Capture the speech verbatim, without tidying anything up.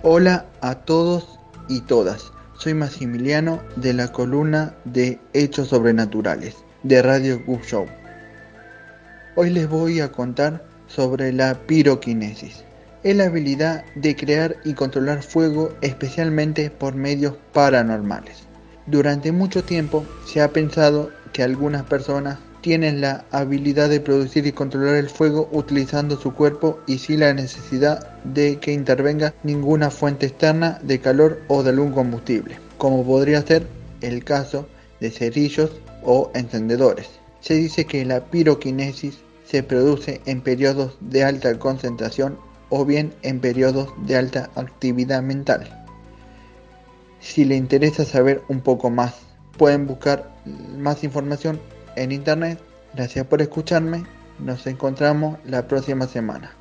Hola a todos y todas. Soy Maximiliano de la columna de Hechos Sobrenaturales de Radio Gub Show. Hoy les voy a contar sobre la piroquinesis. Es la habilidad de crear y controlar fuego especialmente por medios paranormales. Durante mucho tiempo se ha pensado que algunas personas tienen la habilidad de producir y controlar el fuego utilizando su cuerpo y sin la necesidad de que intervenga ninguna fuente externa de calor o de algún combustible, como podría ser el caso de cerillos o encendedores. Se dice que la piroquinesis se produce en periodos de alta concentración o bien en periodos de alta actividad mental. Si le interesa saber un poco más, pueden buscar más información en internet. Gracias por escucharme. Nos encontramos la próxima semana.